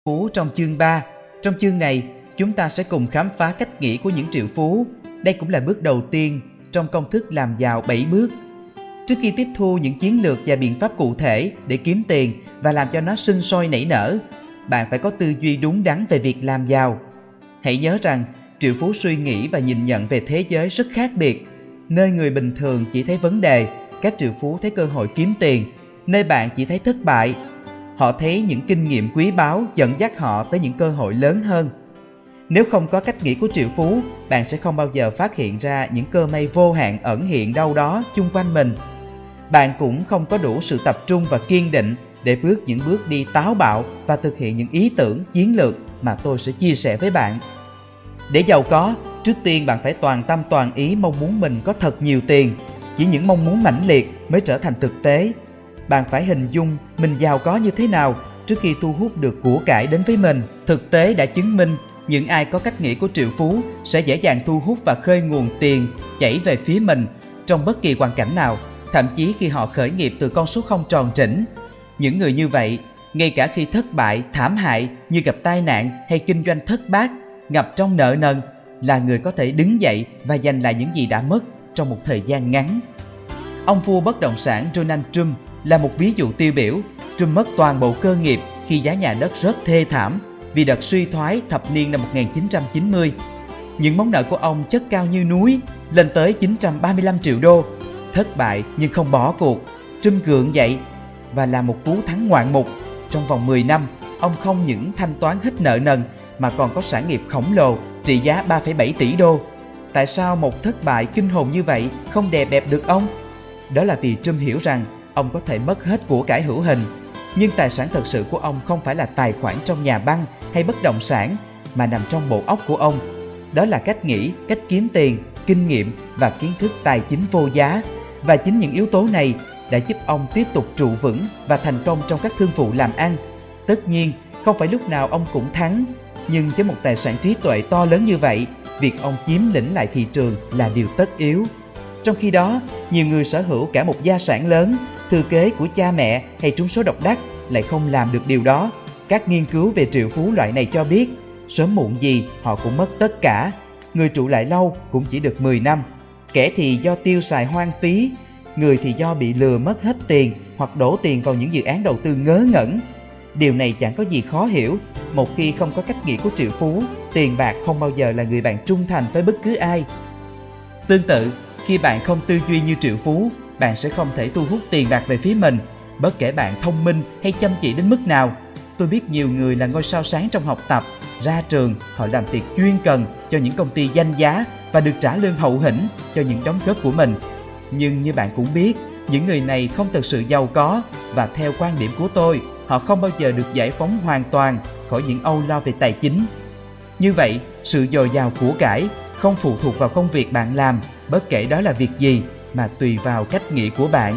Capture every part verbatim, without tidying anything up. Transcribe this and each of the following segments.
phú trong chương ba. Trong chương này, chúng ta sẽ cùng khám phá cách nghĩ của những triệu phú. Đây cũng là bước đầu tiên trong công thức làm giàu bảy bước. Trước khi tiếp thu những chiến lược và biện pháp cụ thể để kiếm tiền và làm cho nó sinh sôi nảy nở, bạn phải có tư duy đúng đắn về việc làm giàu. Hãy nhớ rằng, triệu phú suy nghĩ và nhìn nhận về thế giới rất khác biệt. Nơi người bình thường chỉ thấy vấn đề, các triệu phú thấy cơ hội kiếm tiền. Nơi bạn chỉ thấy thất bại, họ thấy những kinh nghiệm quý báu dẫn dắt họ tới những cơ hội lớn hơn. Nếu không có cách nghĩ của triệu phú, bạn sẽ không bao giờ phát hiện ra những cơ may vô hạn ẩn hiện đâu đó chung quanh mình. Bạn cũng không có đủ sự tập trung và kiên định để bước những bước đi táo bạo và thực hiện những ý tưởng, chiến lược mà tôi sẽ chia sẻ với bạn. Để giàu có, trước tiên bạn phải toàn tâm toàn ý mong muốn mình có thật nhiều tiền. Chỉ những mong muốn mãnh liệt mới trở thành thực tế. Bạn phải hình dung mình giàu có như thế nào trước khi thu hút được của cải đến với mình. Thực tế đã chứng minh những ai có cách nghĩ của triệu phú sẽ dễ dàng thu hút và khơi nguồn tiền chảy về phía mình trong bất kỳ hoàn cảnh nào, thậm chí khi họ khởi nghiệp từ con số không tròn trĩnh. Những người như vậy, ngay cả khi thất bại, thảm hại như gặp tai nạn hay kinh doanh thất bát, ngập trong nợ nần, là người có thể đứng dậy và giành lại những gì đã mất trong một thời gian ngắn. Ông vua bất động sản Donald Trump là một ví dụ tiêu biểu. Trump mất toàn bộ cơ nghiệp khi giá nhà đất rất thê thảm vì đợt suy thoái thập niên năm một nghìn chín trăm chín mươi. Những món nợ của ông chất cao như núi, lên tới chín trăm ba mươi lăm triệu đô. Thất bại nhưng không bỏ cuộc, Trump gượng dậy và làm một cú thắng ngoạn mục. Trong vòng mười năm, ông không những thanh toán hết nợ nần mà còn có sản nghiệp khổng lồ trị giá ba phẩy bảy tỷ đô. Tại sao một thất bại kinh hồn như vậy không đè bẹp được ông? Đó là vì Trump hiểu rằng ông có thể mất hết của cải hữu hình, nhưng tài sản thật sự của ông không phải là tài khoản trong nhà băng hay bất động sản, mà nằm trong bộ óc của ông. Đó là cách nghĩ, cách kiếm tiền, kinh nghiệm và kiến thức tài chính vô giá. Và chính những yếu tố này đã giúp ông tiếp tục trụ vững và thành công trong các thương vụ làm ăn. Tất nhiên, không phải lúc nào ông cũng thắng, nhưng với một tài sản trí tuệ to lớn như vậy, việc ông chiếm lĩnh lại thị trường là điều tất yếu. Trong khi đó, nhiều người sở hữu cả một gia sản lớn, thừa kế của cha mẹ hay trúng số độc đắc lại không làm được điều đó. Các nghiên cứu về triệu phú loại này cho biết, sớm muộn gì họ cũng mất tất cả. Người trụ lại lâu cũng chỉ được mười năm. Kẻ thì do tiêu xài hoang phí, người thì do bị lừa mất hết tiền hoặc đổ tiền vào những dự án đầu tư ngớ ngẩn. Điều này chẳng có gì khó hiểu. Một khi không có cách nghĩ của triệu phú, tiền bạc không bao giờ là người bạn trung thành với bất cứ ai. Tương tự, khi bạn không tư duy như triệu phú, bạn sẽ không thể thu hút tiền bạc về phía mình, bất kể bạn thông minh hay chăm chỉ đến mức nào. Tôi biết nhiều người là ngôi sao sáng trong học tập, ra trường họ làm việc chuyên cần cho những công ty danh giá và được trả lương hậu hĩnh cho những đóng góp của mình. Nhưng như bạn cũng biết, những người này không thực sự giàu có, và theo quan điểm của tôi, họ không bao giờ được giải phóng hoàn toàn khỏi những âu lo về tài chính. Như vậy, sự dồi dào của cải không phụ thuộc vào công việc bạn làm, bất kể đó là việc gì, mà tùy vào cách nghĩ của bạn.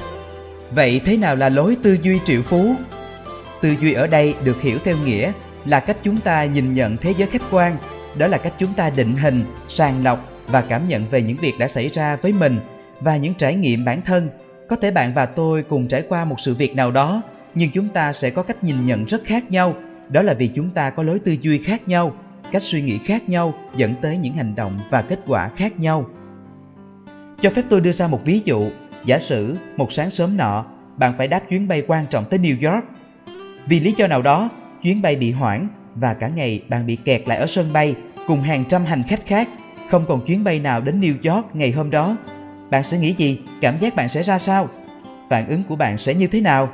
Vậy thế nào là lối tư duy triệu phú? Tư duy ở đây được hiểu theo nghĩa là cách chúng ta nhìn nhận thế giới khách quan. Đó là cách chúng ta định hình, sàng lọc và cảm nhận về những việc đã xảy ra với mình và những trải nghiệm bản thân. Có thể bạn và tôi cùng trải qua một sự việc nào đó, nhưng chúng ta sẽ có cách nhìn nhận rất khác nhau. Đó là vì chúng ta có lối tư duy khác nhau, cách suy nghĩ khác nhau dẫn tới những hành động và kết quả khác nhau. Cho phép tôi đưa ra một ví dụ. Giả sử một sáng sớm nọ, bạn phải đáp chuyến bay quan trọng tới New York. Vì lý do nào đó, chuyến bay bị hoãn và cả ngày bạn bị kẹt lại ở sân bay cùng hàng trăm hành khách khác, không còn chuyến bay nào đến New York ngày hôm đó. Bạn sẽ nghĩ gì? Cảm giác bạn sẽ ra sao? Phản ứng của bạn sẽ như thế nào?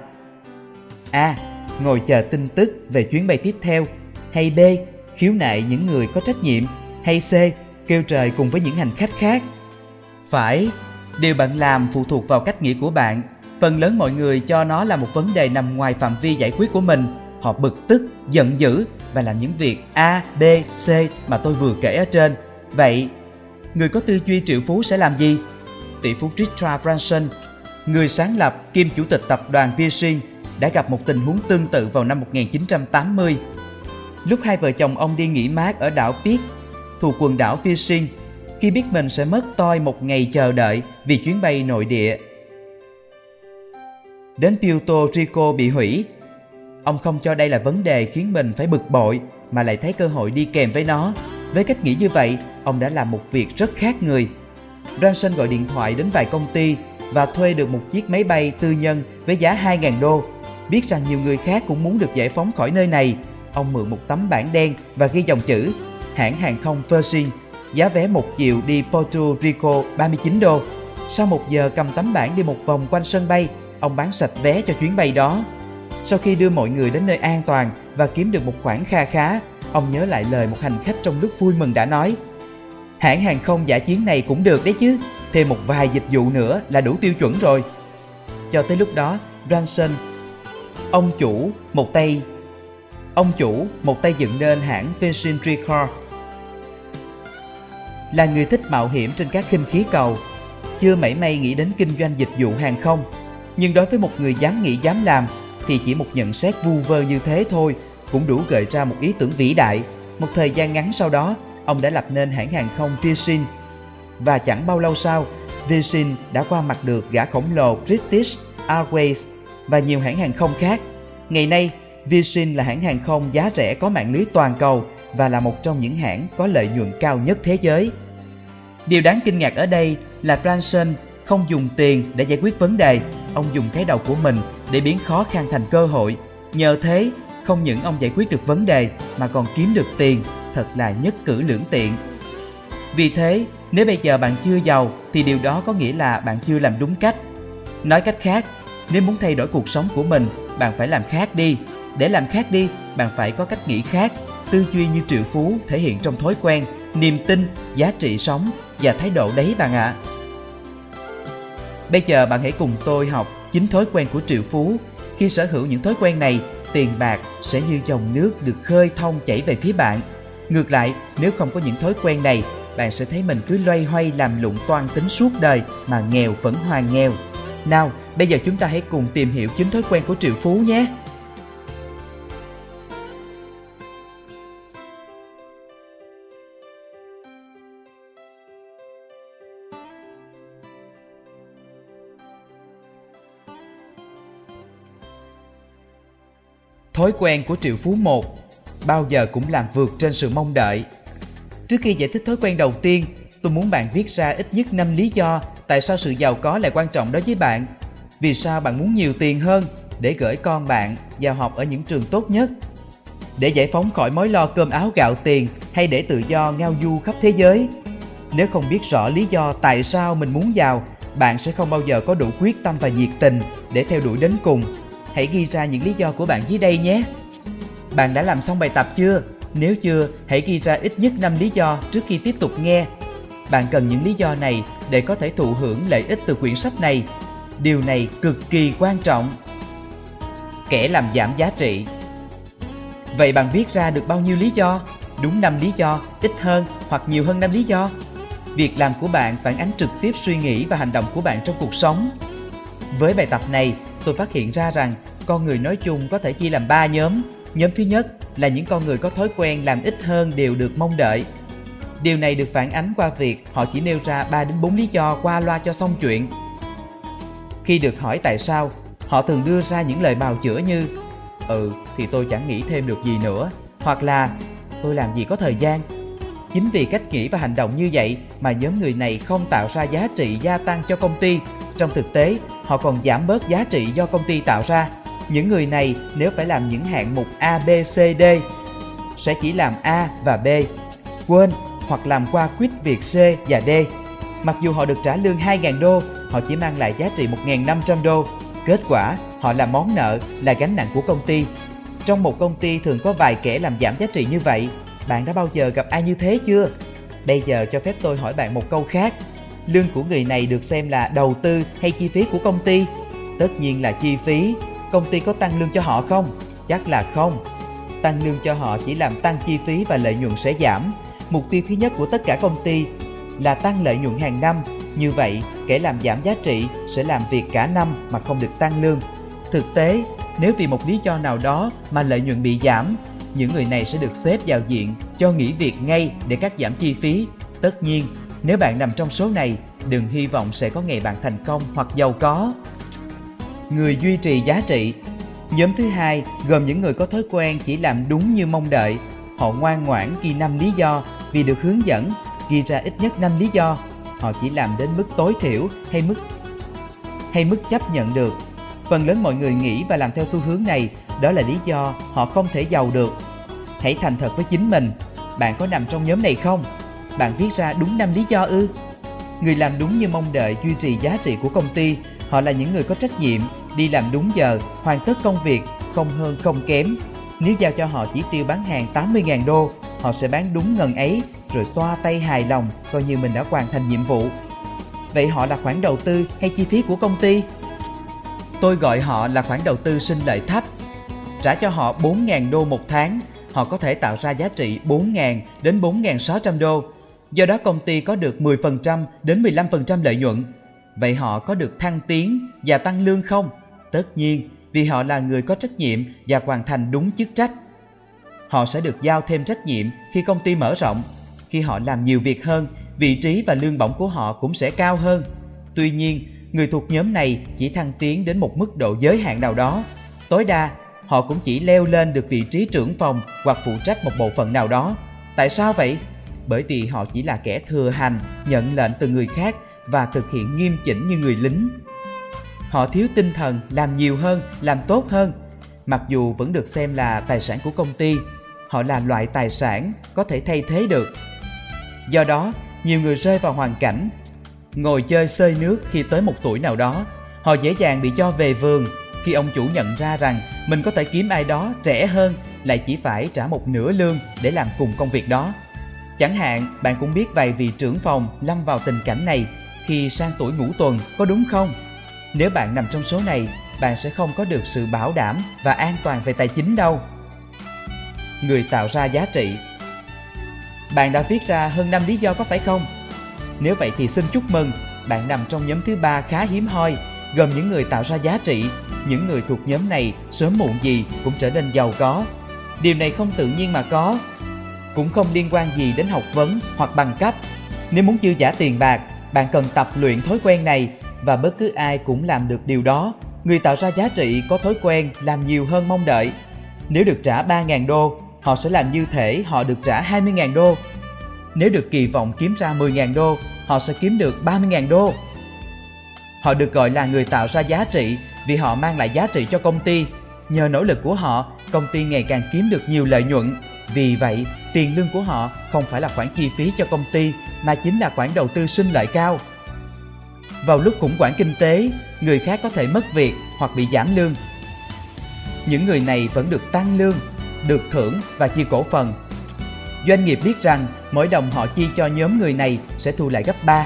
A. Ngồi chờ tin tức về chuyến bay tiếp theo. Hay B. Khiếu nại những người có trách nhiệm. Hay C. Kêu trời cùng với những hành khách khác. Phải, điều bạn làm phụ thuộc vào cách nghĩ của bạn. Phần lớn mọi người cho nó là một vấn đề nằm ngoài phạm vi giải quyết của mình. Họ bực tức, giận dữ và làm những việc A, B, C mà tôi vừa kể ở trên. Vậy, người có tư duy triệu phú sẽ làm gì? Tỷ phú Richard Branson, người sáng lập kiêm chủ tịch tập đoàn Virgin, đã gặp một tình huống tương tự vào năm một nghìn chín trăm tám mươi. Lúc hai vợ chồng ông đi nghỉ mát ở đảo Peak, thuộc quần đảo Virgin, khi biết mình sẽ mất toi một ngày chờ đợi vì chuyến bay nội địa đến Puerto Rico bị hủy, Ông không cho đây là vấn đề khiến mình phải bực bội, mà lại thấy cơ hội đi kèm với nó. Với cách nghĩ như vậy, ông đã làm một việc rất khác người. Branson gọi điện thoại đến vài công ty và thuê được một chiếc máy bay tư nhân với giá hai nghìn đô. Biết rằng nhiều người khác cũng muốn được giải phóng khỏi nơi này, ông mượn một tấm bảng đen và ghi dòng chữ hãng hàng không Virgin, giá vé một chiều đi Puerto Rico ba mươi chín đô. Sau một giờ cầm tấm bảng đi một vòng quanh sân bay, ông bán sạch vé cho chuyến bay đó. Sau khi đưa mọi người đến nơi an toàn và kiếm được một khoản kha khá, ông nhớ lại lời một hành khách trong lúc vui mừng đã nói: hãng hàng không dã chiến này cũng được đấy chứ, thêm một vài dịch vụ nữa là đủ tiêu chuẩn rồi. Cho tới lúc đó, Branson, ông chủ một tay ông chủ một tay dựng nên hãng Virgin Record, là người thích mạo hiểm trên các khinh khí cầu, chưa mảy may nghĩ đến kinh doanh dịch vụ hàng không. Nhưng đối với một người dám nghĩ dám làm thì chỉ một nhận xét vu vơ như thế thôi cũng đủ gợi ra một ý tưởng vĩ đại. Một thời gian ngắn sau đó, ông đã lập nên hãng hàng không Virgin, và chẳng bao lâu sau, Virgin đã qua mặt được gã khổng lồ British Airways và nhiều hãng hàng không khác. Ngày nay, Virgin là hãng hàng không giá rẻ có mạng lưới toàn cầu và là một trong những hãng có lợi nhuận cao nhất thế giới. Điều đáng kinh ngạc ở đây là Branson không dùng tiền để giải quyết vấn đề, ông dùng cái đầu của mình để biến khó khăn thành cơ hội. Nhờ thế, không những ông giải quyết được vấn đề mà còn kiếm được tiền, thật là nhất cử lưỡng tiện. Vì thế, nếu bây giờ bạn chưa giàu thì điều đó có nghĩa là bạn chưa làm đúng cách. Nói cách khác, nếu muốn thay đổi cuộc sống của mình, bạn phải làm khác đi. Để làm khác đi, bạn phải có cách nghĩ khác. Tư duy như triệu phú thể hiện trong thói quen, niềm tin, giá trị sống và thái độ đấy bạn ạ. Bây giờ bạn hãy cùng tôi học chín thói quen của triệu phú. Khi sở hữu những thói quen này, tiền bạc sẽ như dòng nước được khơi thông chảy về phía bạn. Ngược lại, nếu không có những thói quen này, bạn sẽ thấy mình cứ loay hoay làm lụng toan tính suốt đời mà nghèo vẫn hoàn nghèo. Nào, bây giờ chúng ta hãy cùng tìm hiểu chín thói quen của triệu phú nhé. Thói quen của triệu phú một: bao giờ cũng làm vượt trên sự mong đợi. Trước khi giải thích thói quen đầu tiên, tôi muốn bạn viết ra ít nhất năm lý do tại sao sự giàu có lại quan trọng đối với bạn. Vì sao bạn muốn nhiều tiền hơn? Để gửi con bạn vào học ở những trường tốt nhất, để giải phóng khỏi mối lo cơm áo gạo tiền, hay để tự do ngao du khắp thế giới. Nếu không biết rõ lý do tại sao mình muốn giàu, bạn sẽ không bao giờ có đủ quyết tâm và nhiệt tình để theo đuổi đến cùng. Hãy ghi ra những lý do của bạn dưới đây nhé. Bạn đã làm xong bài tập chưa? Nếu chưa, hãy ghi ra ít nhất năm lý do trước khi tiếp tục nghe. Bạn cần những lý do này để có thể thụ hưởng lợi ích từ quyển sách này. Điều này cực kỳ quan trọng. Kẻ làm giảm giá trị. Vậy bạn viết ra được bao nhiêu lý do? Đúng năm lý do, ít hơn hoặc nhiều hơn năm lý do? Việc làm của bạn phản ánh trực tiếp suy nghĩ và hành động của bạn trong cuộc sống. Với bài tập này, tôi phát hiện ra rằng con người nói chung có thể chia làm ba nhóm. Nhóm thứ nhất là những con người có thói quen làm ít hơn điều được mong đợi. Điều này được phản ánh qua việc họ chỉ nêu ra ba đến bốn lý do qua loa cho xong chuyện. Khi được hỏi tại sao, họ thường đưa ra những lời bào chữa như Ừ thì tôi chẳng nghĩ thêm được gì nữa, hoặc là tôi làm gì có thời gian. Chính vì cách nghĩ và hành động như vậy mà nhóm người này không tạo ra giá trị gia tăng cho công ty. Trong thực tế, họ còn giảm bớt giá trị do công ty tạo ra. Những người này nếu phải làm những hạng mục A, B, C, D sẽ chỉ làm A và B, quên hoặc làm qua quýt việc C và D. Mặc dù họ được trả lương hai nghìn đô, họ chỉ mang lại giá trị một nghìn năm trăm đô. Kết quả, họ là món nợ, là gánh nặng của công ty. Trong một công ty thường có vài kẻ làm giảm giá trị như vậy. Bạn đã bao giờ gặp ai như thế chưa? Bây giờ cho phép tôi hỏi bạn một câu khác. Lương của người này được xem là đầu tư hay chi phí của công ty? Tất nhiên là chi phí. Công ty có tăng lương cho họ không? Chắc là không. Tăng lương cho họ chỉ làm tăng chi phí và lợi nhuận sẽ giảm. Mục tiêu thứ nhất của tất cả công ty là tăng lợi nhuận hàng năm. Như vậy, kẻ làm giảm giá trị sẽ làm việc cả năm mà không được tăng lương. Thực tế, nếu vì một lý do nào đó mà lợi nhuận bị giảm, những người này sẽ được xếp vào diện cho nghỉ việc ngay để cắt giảm chi phí. Tất nhiên, nếu bạn nằm trong số này, đừng hy vọng sẽ có ngày bạn thành công hoặc giàu có. Người duy trì giá trị. Nhóm thứ hai gồm những người có thói quen chỉ làm đúng như mong đợi. Họ ngoan ngoãn ghi năm lý do vì được hướng dẫn, ghi ra ít nhất năm lý do. Họ chỉ làm đến mức tối thiểu hay mức hay mức chấp nhận được. Phần lớn mọi người nghĩ và làm theo xu hướng này, đó là lý do họ không thể giàu được. Hãy thành thật với chính mình, bạn có nằm trong nhóm này không? Bạn viết ra đúng năm lý do ư? Người làm đúng như mong đợi duy trì giá trị của công ty. Họ là những người có trách nhiệm, đi làm đúng giờ, hoàn tất công việc, không hơn không kém. Nếu giao cho họ chỉ tiêu bán hàng tám mươi nghìn đô, họ sẽ bán đúng ngần ấy, rồi xoa tay hài lòng, coi như mình đã hoàn thành nhiệm vụ. Vậy họ là khoản đầu tư hay chi phí của công ty? Tôi gọi họ là khoản đầu tư sinh lợi thấp. Trả cho họ bốn nghìn đô một tháng, họ có thể tạo ra giá trị bốn nghìn đến bốn nghìn sáu trăm đô. Do đó công ty có được mười phần trăm đến mười lăm phần trăm lợi nhuận. Vậy họ có được thăng tiến và tăng lương không? Tất nhiên, vì họ là người có trách nhiệm và hoàn thành đúng chức trách. Họ sẽ được giao thêm trách nhiệm khi công ty mở rộng. Khi họ làm nhiều việc hơn, vị trí và lương bổng của họ cũng sẽ cao hơn. Tuy nhiên, người thuộc nhóm này chỉ thăng tiến đến một mức độ giới hạn nào đó. Tối đa, họ cũng chỉ leo lên được vị trí trưởng phòng hoặc phụ trách một bộ phận nào đó. Tại sao vậy? Bởi vì họ chỉ là kẻ thừa hành, nhận lệnh từ người khác và thực hiện nghiêm chỉnh như người lính. Họ thiếu tinh thần làm nhiều hơn, làm tốt hơn. Mặc dù vẫn được xem là tài sản của công ty, họ là loại tài sản có thể thay thế được. Do đó, nhiều người rơi vào hoàn cảnh ngồi chơi xơi nước khi tới một tuổi nào đó. Họ dễ dàng bị cho về vườn khi ông chủ nhận ra rằng mình có thể kiếm ai đó trẻ hơn, lại chỉ phải trả một nửa lương để làm cùng công việc đó. Chẳng hạn, bạn cũng biết vài vị trưởng phòng lâm vào tình cảnh này khi sang tuổi ngũ tuần, có đúng không? Nếu bạn nằm trong số này, bạn sẽ không có được sự bảo đảm và an toàn về tài chính đâu. Người tạo ra giá trị. Bạn đã viết ra hơn năm lý do có phải không? Nếu vậy thì xin chúc mừng, bạn nằm trong nhóm thứ ba khá hiếm hoi, gồm những người tạo ra giá trị. Những người thuộc nhóm này sớm muộn gì cũng trở nên giàu có. Điều này không tự nhiên mà có, cũng không liên quan gì đến học vấn hoặc bằng cấp. Nếu muốn dư giả tiền bạc, bạn cần tập luyện thói quen này, và bất cứ ai cũng làm được điều đó. Người tạo ra giá trị có thói quen làm nhiều hơn mong đợi. Nếu được trả ba nghìn đô, họ sẽ làm như thể họ được trả hai mươi nghìn đô. Nếu được kỳ vọng kiếm ra mười nghìn đô, họ sẽ kiếm được ba mươi nghìn đô. Họ được gọi là người tạo ra giá trị vì họ mang lại giá trị cho công ty. Nhờ nỗ lực của họ, công ty ngày càng kiếm được nhiều lợi nhuận. Vì vậy, tiền lương của họ không phải là khoản chi phí cho công ty, mà chính là khoản đầu tư sinh lợi cao. Vào lúc khủng hoảng kinh tế, người khác có thể mất việc hoặc bị giảm lương. Những người này vẫn được tăng lương, được thưởng và chia cổ phần. Doanh nghiệp biết rằng mỗi đồng họ chi cho nhóm người này sẽ thu lại gấp ba.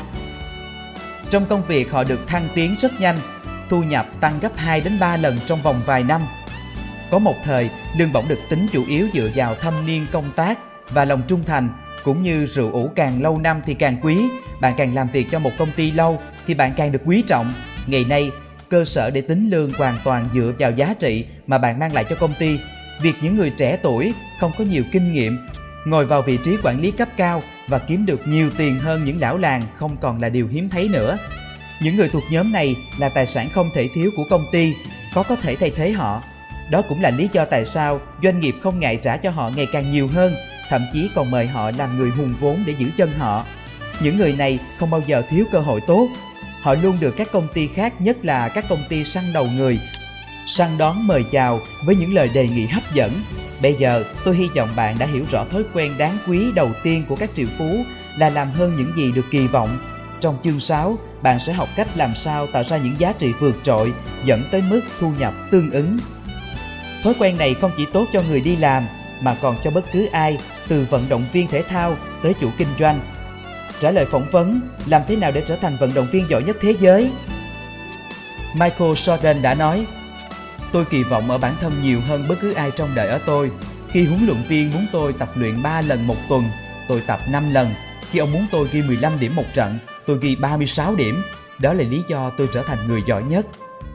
Trong công việc họ được thăng tiến rất nhanh, thu nhập tăng gấp hai đến ba lần trong vòng vài năm. Có một thời, lương bổng được tính chủ yếu dựa vào thâm niên công tác và lòng trung thành, cũng như rượu ủ càng lâu năm thì càng quý. Bạn càng làm việc cho một công ty lâu thì bạn càng được quý trọng. Ngày nay, cơ sở để tính lương hoàn toàn dựa vào giá trị mà bạn mang lại cho công ty. Việc những người trẻ tuổi không có nhiều kinh nghiệm ngồi vào vị trí quản lý cấp cao và kiếm được nhiều tiền hơn những lão làng không còn là điều hiếm thấy nữa. Những người thuộc nhóm này là tài sản không thể thiếu của công ty, có có thể thay thế họ. Đó cũng là lý do tại sao doanh nghiệp không ngại trả cho họ ngày càng nhiều hơn, thậm chí còn mời họ làm người hùn vốn để giữ chân họ. Những người này không bao giờ thiếu cơ hội tốt. Họ luôn được các công ty khác, nhất là các công ty săn đầu người, săn đón mời chào với những lời đề nghị hấp dẫn. Bây giờ tôi hy vọng bạn đã hiểu rõ thói quen đáng quý đầu tiên của các triệu phú là làm hơn những gì được kỳ vọng. Trong chương sáu, bạn sẽ học cách làm sao tạo ra những giá trị vượt trội dẫn tới mức thu nhập tương ứng. Thói quen này không chỉ tốt cho người đi làm mà còn cho bất cứ ai, từ vận động viên thể thao tới chủ kinh doanh. Trả lời phỏng vấn, làm thế nào để trở thành vận động viên giỏi nhất thế giới? Michael Jordan đã nói, tôi kỳ vọng ở bản thân nhiều hơn bất cứ ai trong đời ở tôi. Khi huấn luyện viên muốn tôi tập luyện ba lần một tuần, tôi tập năm lần. Khi ông muốn tôi ghi mười lăm điểm một trận, tôi ghi ba mươi sáu điểm. Đó là lý do tôi trở thành người giỏi nhất.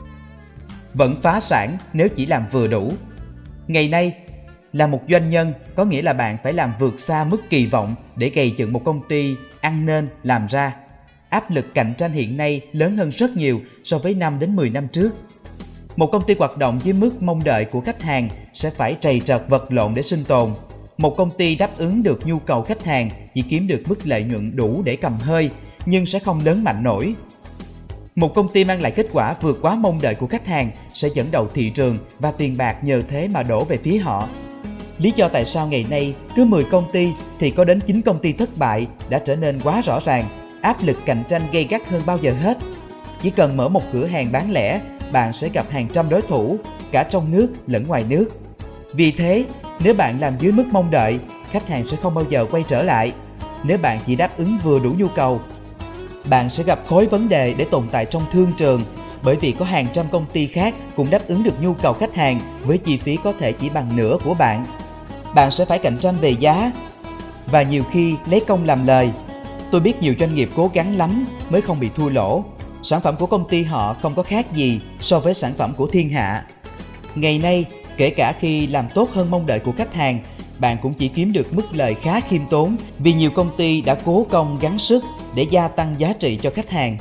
Vẫn phá sản nếu chỉ làm vừa đủ. Ngày nay, là một doanh nhân có nghĩa là bạn phải làm vượt xa mức kỳ vọng để gây dựng một công ty ăn nên làm ra. Áp lực cạnh tranh hiện nay lớn hơn rất nhiều so với năm đến mười năm trước. Một công ty hoạt động dưới mức mong đợi của khách hàng sẽ phải trầy trật vật lộn để sinh tồn. Một công ty đáp ứng được nhu cầu khách hàng chỉ kiếm được mức lợi nhuận đủ để cầm hơi, nhưng sẽ không lớn mạnh nổi. Một công ty mang lại kết quả vượt quá mong đợi của khách hàng sẽ dẫn đầu thị trường và tiền bạc nhờ thế mà đổ về phía họ. Lý do tại sao ngày nay cứ mười công ty thì có đến chín công ty thất bại đã trở nên quá rõ ràng, áp lực cạnh tranh gay gắt hơn bao giờ hết. Chỉ cần mở một cửa hàng bán lẻ, bạn sẽ gặp hàng trăm đối thủ, cả trong nước lẫn ngoài nước. Vì thế, nếu bạn làm dưới mức mong đợi, khách hàng sẽ không bao giờ quay trở lại. Nếu bạn chỉ đáp ứng vừa đủ nhu cầu, bạn sẽ gặp khối vấn đề để tồn tại trong thương trường, bởi vì có hàng trăm công ty khác cũng đáp ứng được nhu cầu khách hàng với chi phí có thể chỉ bằng nửa của bạn. Bạn sẽ phải cạnh tranh về giá và nhiều khi lấy công làm lời. Tôi biết nhiều doanh nghiệp cố gắng lắm mới không bị thua lỗ. Sản phẩm của công ty họ không có khác gì so với sản phẩm của thiên hạ. Ngày nay, kể cả khi làm tốt hơn mong đợi của khách hàng, bạn cũng chỉ kiếm được mức lời khá khiêm tốn vì nhiều công ty đã cố công gắng sức để gia tăng giá trị cho khách hàng.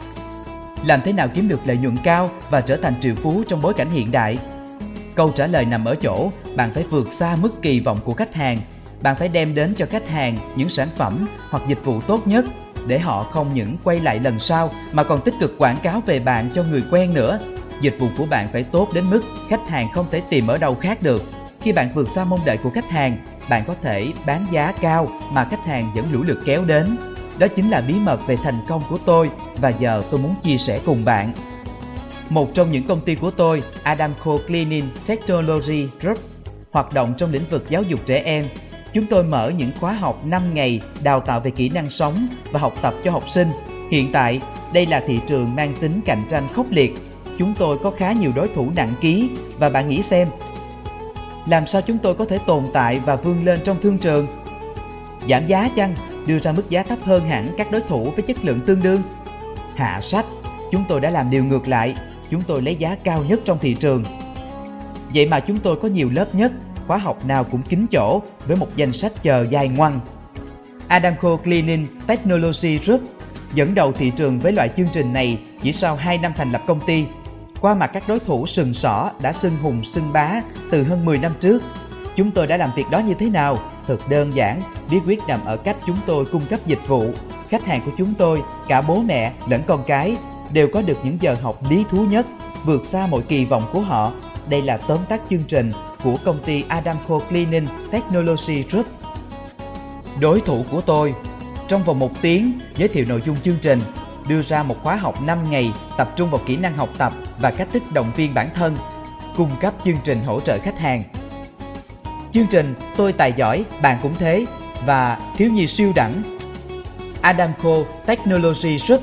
Làm thế nào kiếm được lợi nhuận cao và trở thành triệu phú trong bối cảnh hiện đại? Câu trả lời nằm ở chỗ bạn phải vượt xa mức kỳ vọng của khách hàng. Bạn phải đem đến cho khách hàng những sản phẩm hoặc dịch vụ tốt nhất để họ không những quay lại lần sau mà còn tích cực quảng cáo về bạn cho người quen nữa. Dịch vụ của bạn phải tốt đến mức khách hàng không thể tìm ở đâu khác được. Khi bạn vượt xa mong đợi của khách hàng, bạn có thể bán giá cao mà khách hàng vẫn lũ lượt kéo đến. Đó chính là bí mật về thành công của tôi và giờ tôi muốn chia sẻ cùng bạn. Một trong những công ty của tôi, Adamco Cleaning Technology Group, hoạt động trong lĩnh vực giáo dục trẻ em. Chúng tôi mở những khóa học năm ngày đào tạo về kỹ năng sống và học tập cho học sinh. Hiện tại, đây là thị trường mang tính cạnh tranh khốc liệt. Chúng tôi có khá nhiều đối thủ nặng ký và bạn nghĩ xem, làm sao chúng tôi có thể tồn tại và vươn lên trong thương trường? Giảm giá chăng? Đưa ra mức giá thấp hơn hẳn các đối thủ với chất lượng tương đương? Hạ sách? Chúng tôi đã làm điều ngược lại. Chúng tôi lấy giá cao nhất trong thị trường. Vậy mà chúng tôi có nhiều lớp nhất, khóa học nào cũng kín chỗ với một danh sách chờ dài ngoằng. Adamco Cleaning Technology Group dẫn đầu thị trường với loại chương trình này chỉ sau hai năm thành lập công ty. Qua mặt các đối thủ sừng sỏ đã xưng hùng xưng bá từ hơn mười năm trước. Chúng tôi đã làm việc đó như thế nào? Thật đơn giản, bí quyết nằm ở cách chúng tôi cung cấp dịch vụ. Khách hàng của chúng tôi, cả bố mẹ lẫn con cái, đều có được những giờ học lý thú nhất, vượt xa mọi kỳ vọng của họ. Đây là tóm tắt chương trình của công ty Adamco Cleaning Technology Group. Đối thủ của tôi, trong vòng một tiếng giới thiệu nội dung chương trình, đưa ra một khóa học năm ngày tập trung vào kỹ năng học tập và cách thức động viên bản thân, cung cấp chương trình hỗ trợ khách hàng. Chương trình Tôi tài giỏi, bạn cũng thế và Thiếu nhi siêu đẳng. Adamco Technology Group.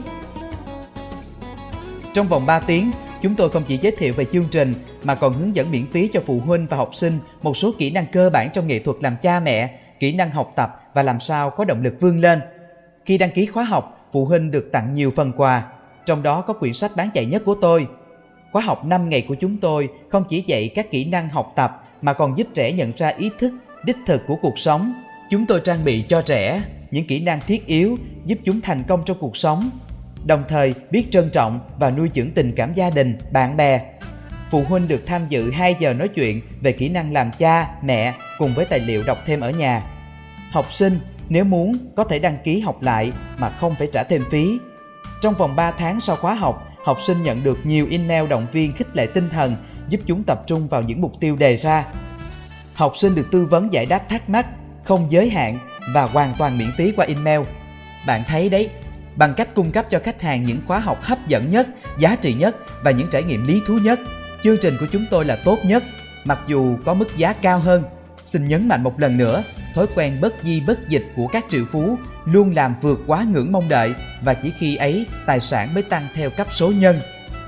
Trong vòng ba tiếng, chúng tôi không chỉ giới thiệu về chương trình mà còn hướng dẫn miễn phí cho phụ huynh và học sinh một số kỹ năng cơ bản trong nghệ thuật làm cha mẹ, kỹ năng học tập và làm sao có động lực vươn lên. Khi đăng ký khóa học, phụ huynh được tặng nhiều phần quà, trong đó có quyển sách bán chạy nhất của tôi. Khóa học năm ngày của chúng tôi không chỉ dạy các kỹ năng học tập mà còn giúp trẻ nhận ra ý thức, đích thực của cuộc sống. Chúng tôi trang bị cho trẻ những kỹ năng thiết yếu giúp chúng thành công trong cuộc sống, đồng thời biết trân trọng và nuôi dưỡng tình cảm gia đình, bạn bè. Phụ huynh được tham dự hai giờ nói chuyện về kỹ năng làm cha, mẹ cùng với tài liệu đọc thêm ở nhà. Học sinh nếu muốn có thể đăng ký học lại mà không phải trả thêm phí. Trong vòng ba tháng sau khóa học, học sinh nhận được nhiều email động viên khích lệ tinh thần, giúp chúng tập trung vào những mục tiêu đề ra. Học sinh được tư vấn giải đáp thắc mắc, không giới hạn và hoàn toàn miễn phí qua email. Bạn thấy đấy, bằng cách cung cấp cho khách hàng những khóa học hấp dẫn nhất, giá trị nhất và những trải nghiệm lý thú nhất, chương trình của chúng tôi là tốt nhất, mặc dù có mức giá cao hơn. Xin nhấn mạnh một lần nữa, thói quen bất di bất dịch của các triệu phú luôn làm vượt quá ngưỡng mong đợi và chỉ khi ấy tài sản mới tăng theo cấp số nhân.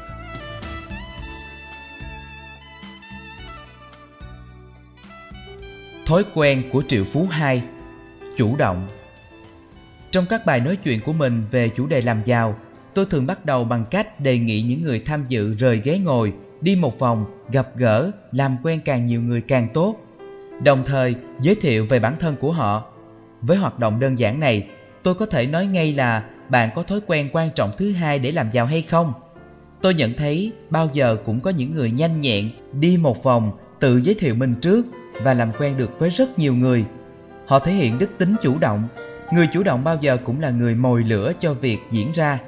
Thói quen của triệu phú hai: chủ động. Trong các bài nói chuyện của mình về chủ đề làm giàu, tôi thường bắt đầu bằng cách đề nghị những người tham dự rời ghế ngồi, đi một vòng, gặp gỡ, làm quen càng nhiều người càng tốt, đồng thời giới thiệu về bản thân của họ. Với hoạt động đơn giản này, tôi có thể nói ngay là bạn có thói quen quan trọng thứ hai để làm giàu hay không? Tôi nhận thấy bao giờ cũng có những người nhanh nhẹn đi một vòng, tự giới thiệu mình trước và làm quen được với rất nhiều người. Họ thể hiện đức tính chủ động. Người chủ động bao giờ cũng là người mồi lửa cho việc diễn ra.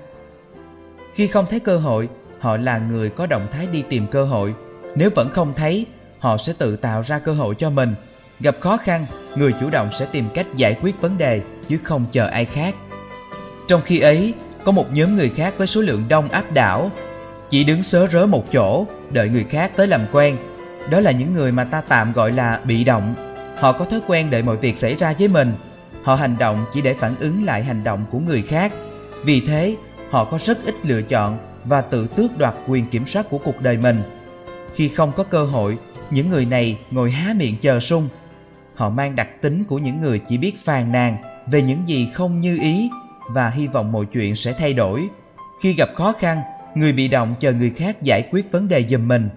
Khi không thấy cơ hội, họ là người có động thái đi tìm cơ hội. Nếu vẫn không thấy, họ sẽ tự tạo ra cơ hội cho mình. Gặp khó khăn, người chủ động sẽ tìm cách giải quyết vấn đề chứ không chờ ai khác. Trong khi ấy, có một nhóm người khác với số lượng đông áp đảo, chỉ đứng sớ rớ một chỗ, đợi người khác tới làm quen. Đó là những người mà ta tạm gọi là bị động. Họ có thói quen đợi mọi việc xảy ra với mình. Họ hành động chỉ để phản ứng lại hành động của người khác. Vì thế, họ có rất ít lựa chọn và tự tước đoạt quyền kiểm soát của cuộc đời mình. Khi không có cơ hội, những người này ngồi há miệng chờ sung. Họ mang đặc tính của những người chỉ biết phàn nàn về những gì không như ý và hy vọng mọi chuyện sẽ thay đổi. Khi gặp khó khăn, người bị động chờ người khác giải quyết vấn đề giùm mình.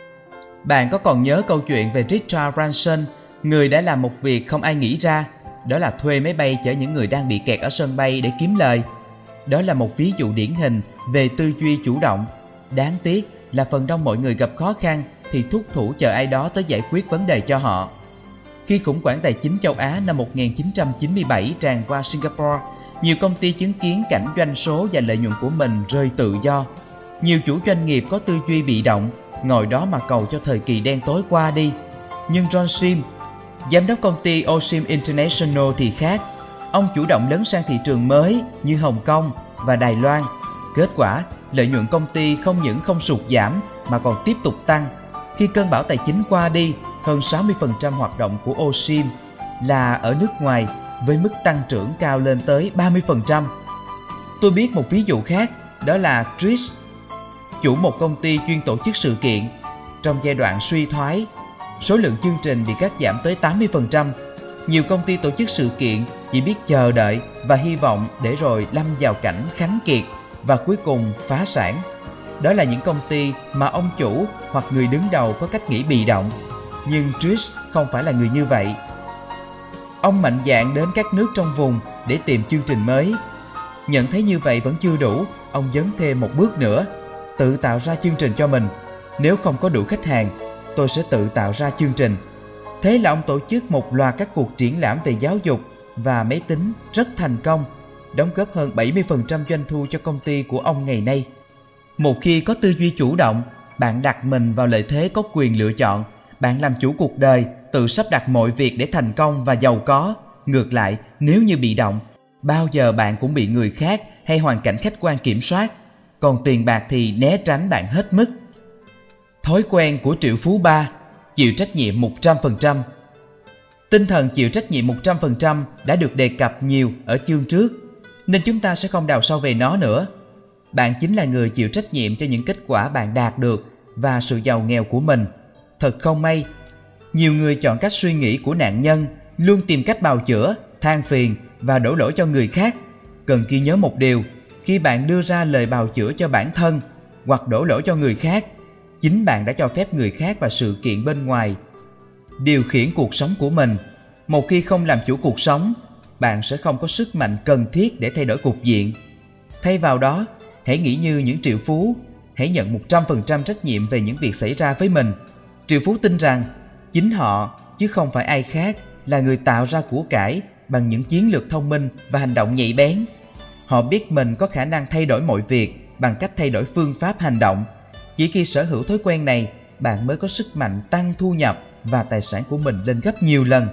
Bạn có còn nhớ câu chuyện về Richard Branson, người đã làm một việc không ai nghĩ ra, đó là thuê máy bay chở những người đang bị kẹt ở sân bay để kiếm lời. Đó là một ví dụ điển hình về tư duy chủ động. Đáng tiếc là phần đông mọi người gặp khó khăn thì thúc thủ chờ ai đó tới giải quyết vấn đề cho họ. Khi khủng hoảng tài chính châu Á năm một nghìn chín trăm chín mươi bảy tràn qua Singapore, nhiều công ty chứng kiến cảnh doanh số và lợi nhuận của mình rơi tự do. Nhiều chủ doanh nghiệp có tư duy bị động, ngồi đó mà cầu cho thời kỳ đen tối qua đi. Nhưng John Sim, giám đốc công ty Osim International thì khác. Ông chủ động lấn sang thị trường mới như Hồng Kông và Đài Loan. Kết quả, lợi nhuận công ty không những không sụt giảm mà còn tiếp tục tăng. Khi cơn bão tài chính qua đi, hơn sáu mươi phần trăm hoạt động của Osim là ở nước ngoài với mức tăng trưởng cao lên tới ba mươi phần trăm. Tôi biết một ví dụ khác, đó là Trish, chủ một công ty chuyên tổ chức sự kiện. Trong giai đoạn suy thoái, số lượng chương trình bị cắt giảm tới tám mươi phần trăm. Nhiều công ty tổ chức sự kiện chỉ biết chờ đợi và hy vọng để rồi lâm vào cảnh khánh kiệt và cuối cùng phá sản. Đó là những công ty mà ông chủ hoặc người đứng đầu có cách nghĩ bị động. Nhưng Trish không phải là người như vậy. Ông mạnh dạn đến các nước trong vùng để tìm chương trình mới. Nhận thấy như vậy vẫn chưa đủ, ông dấn thêm một bước nữa, tự tạo ra chương trình cho mình. Nếu không có đủ khách hàng, tôi sẽ tự tạo ra chương trình. Thế là ông tổ chức một loạt các cuộc triển lãm về giáo dục và máy tính rất thành công, đóng góp hơn bảy mươi phần trăm doanh thu cho công ty của ông ngày nay. Một khi có tư duy chủ động, bạn đặt mình vào lợi thế có quyền lựa chọn. Bạn làm chủ cuộc đời, tự sắp đặt mọi việc để thành công và giàu có. Ngược lại, nếu như bị động, bao giờ bạn cũng bị người khác hay hoàn cảnh khách quan kiểm soát. Còn tiền bạc thì né tránh bạn hết mức. Thói quen của triệu phú ba: chịu trách nhiệm một trăm phần trăm. Tinh thần chịu trách nhiệm một trăm phần trăm đã được đề cập nhiều ở chương trước, nên chúng ta sẽ không đào sâu về nó nữa. Bạn chính là người chịu trách nhiệm cho những kết quả bạn đạt được và sự giàu nghèo của mình. Thật không may, nhiều người chọn cách suy nghĩ của nạn nhân, luôn tìm cách bào chữa, than phiền và đổ lỗi cho người khác. Cần ghi nhớ một điều, khi bạn đưa ra lời bào chữa cho bản thân hoặc đổ lỗi cho người khác, chính bạn đã cho phép người khác và sự kiện bên ngoài điều khiển cuộc sống của mình. Một khi không làm chủ cuộc sống, bạn sẽ không có sức mạnh cần thiết để thay đổi cục diện. Thay vào đó, hãy nghĩ như những triệu phú, hãy nhận một trăm phần trăm trách nhiệm về những việc xảy ra với mình. Triệu phú tin rằng chính họ, chứ không phải ai khác, là người tạo ra của cải bằng những chiến lược thông minh và hành động nhạy bén. Họ biết mình có khả năng thay đổi mọi việc bằng cách thay đổi phương pháp hành động. Chỉ khi sở hữu thói quen này, bạn mới có sức mạnh tăng thu nhập và tài sản của mình lên gấp nhiều lần.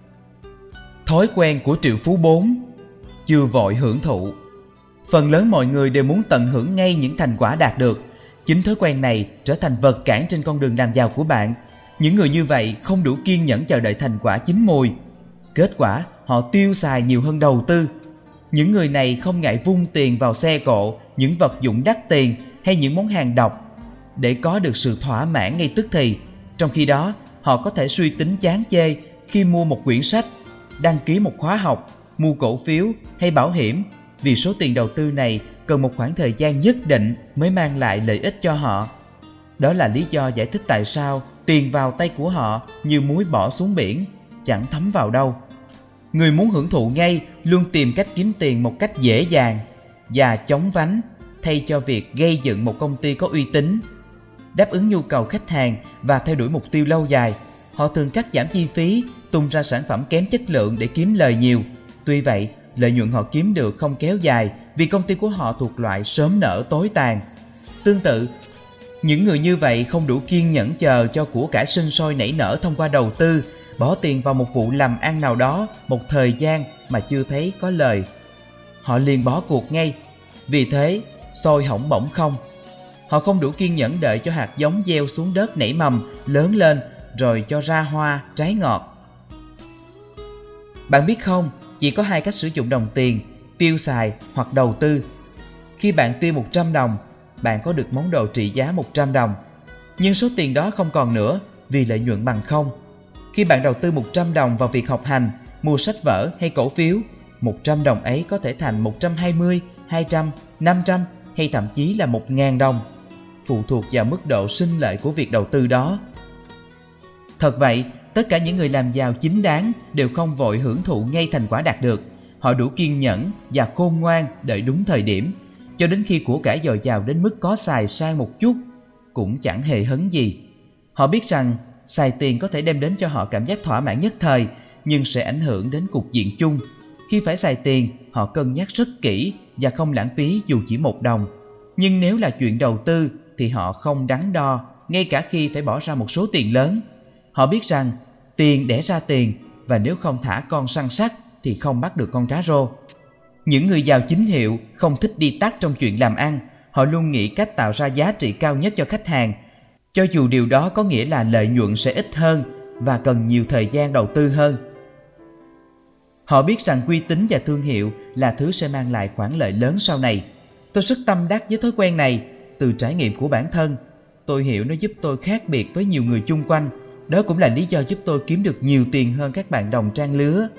Thói quen của triệu phú bốn: chưa vội hưởng thụ. Phần lớn mọi người đều muốn tận hưởng ngay những thành quả đạt được. Chính thói quen này trở thành vật cản trên con đường làm giàu của bạn. Những người như vậy không đủ kiên nhẫn chờ đợi thành quả chín mùi. Kết quả, họ tiêu xài nhiều hơn đầu tư. Những người này không ngại vung tiền vào xe cộ, những vật dụng đắt tiền hay những món hàng độc để có được sự thỏa mãn ngay tức thì. Trong khi đó, họ có thể suy tính chán chê khi mua một quyển sách, đăng ký một khóa học, mua cổ phiếu hay bảo hiểm, vì số tiền đầu tư này cần một khoảng thời gian nhất định mới mang lại lợi ích cho họ. Đó là lý do giải thích tại sao tiền vào tay của họ như muối bỏ xuống biển, chẳng thấm vào đâu. Người muốn hưởng thụ ngay luôn tìm cách kiếm tiền một cách dễ dàng và chóng vánh. thay cho việc gây dựng một công ty có uy tín. Đáp ứng nhu cầu khách hàng và theo đuổi mục tiêu lâu dài, họ thường cắt giảm chi phí, tung ra sản phẩm kém chất lượng để kiếm lời nhiều. Tuy vậy, lợi nhuận họ kiếm được không kéo dài vì công ty của họ thuộc loại sớm nở tối tàn. Tương tự, những người như vậy không đủ kiên nhẫn chờ cho của cải sinh sôi nảy nở thông qua đầu tư, bỏ tiền vào một vụ làm ăn nào đó một thời gian mà chưa thấy có lời. Họ liền bỏ cuộc ngay, vì thế sôi hỏng bỏng không. Họ không đủ kiên nhẫn đợi cho hạt giống gieo xuống đất nảy mầm, lớn lên, rồi cho ra hoa, trái ngọt. Bạn biết không, chỉ có hai cách sử dụng đồng tiền, tiêu xài hoặc đầu tư. Khi bạn tiêu một trăm đồng, bạn có được món đồ trị giá một trăm đồng. Nhưng số tiền đó không còn nữa vì lợi nhuận bằng không. Khi bạn đầu tư một trăm đồng vào việc học hành, mua sách vở hay cổ phiếu, một trăm đồng ấy có thể thành một trăm hai mươi, hai trăm, năm trăm hay thậm chí là một nghìn đồng, phụ thuộc vào mức độ sinh lợi của việc đầu tư đó. Thật vậy, tất cả những người làm giàu chính đáng đều không vội hưởng thụ ngay thành quả đạt được. Họ đủ kiên nhẫn và khôn ngoan đợi đúng thời điểm, cho đến khi của cải dồi dào đến mức có xài sang một chút cũng chẳng hề hấn gì. Họ biết rằng xài tiền có thể đem đến cho họ cảm giác thỏa mãn nhất thời, nhưng sẽ ảnh hưởng đến cục diện chung. Khi phải xài tiền, họ cân nhắc rất kỹ và không lãng phí dù chỉ một đồng. Nhưng nếu là chuyện đầu tư thì họ không đắn đo, ngay cả khi phải bỏ ra một số tiền lớn. Họ biết rằng tiền đẻ ra tiền, và nếu không thả con săn sắt thì không bắt được con cá rô. Những người giàu chính hiệu không thích đi tắt trong chuyện làm ăn. Họ luôn nghĩ cách tạo ra giá trị cao nhất cho khách hàng, cho dù điều đó có nghĩa là lợi nhuận sẽ ít hơn và cần nhiều thời gian đầu tư hơn. Họ biết rằng uy tín và thương hiệu là thứ sẽ mang lại khoản lợi lớn sau này. Tôi rất tâm đắc với thói quen này từ trải nghiệm của bản thân. Tôi hiểu nó giúp tôi khác biệt với nhiều người chung quanh. Đó cũng là lý do giúp tôi kiếm được nhiều tiền hơn các bạn đồng trang lứa.